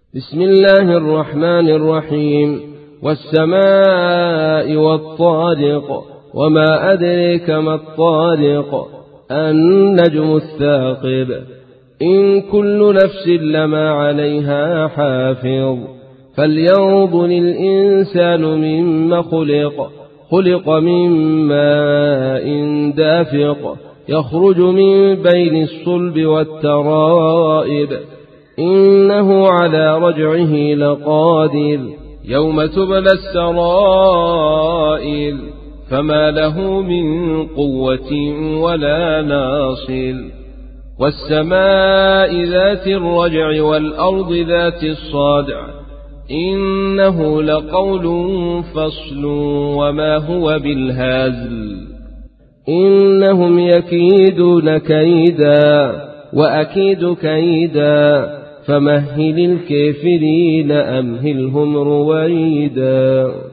بسم الله الرحمن الرحيم. والسماء والطارق وما أدريك ما الطارق النجم الثاقب إن كل نفس لما عليها حافظ فلينظر الإنسان مما خلق من ماء دافق يخرج من بين الصلب والترائب إنه على رجعه لقادر يوم تبلى السرائر فما له من قوة ولا ناصر والسماء ذات الرجع والأرض ذات الصادع إنه لقول فصل وما هو بالهازل إنهم يكيدون كيدا وأكيد كيدا فمهل الكافرين أمهلهم رويدا.